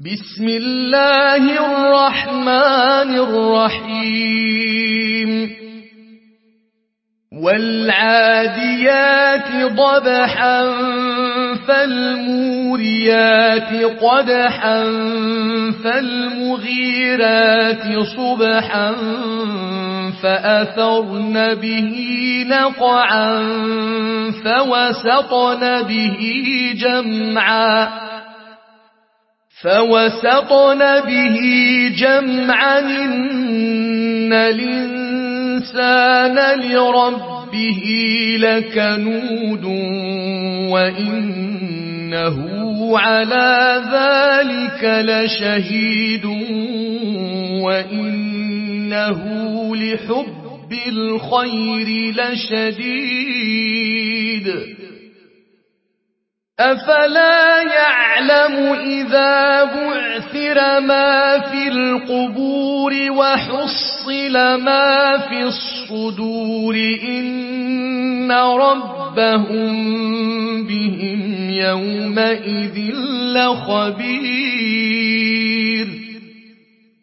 بسم الله الرحمن الرحيم والعاديات ضبحا فالموريات قدحا فالمغيرات صبحا فأثرن به نقعا فوسطن به جمعا إن الإنسان لربه لكنود وإنه على ذلك لشهيد وإنه لحب الخير لشديد أفلا يعلم إذا بعثر ما في القبور وحصل ما في الصدور إن ربهم بهم يومئذ لخبير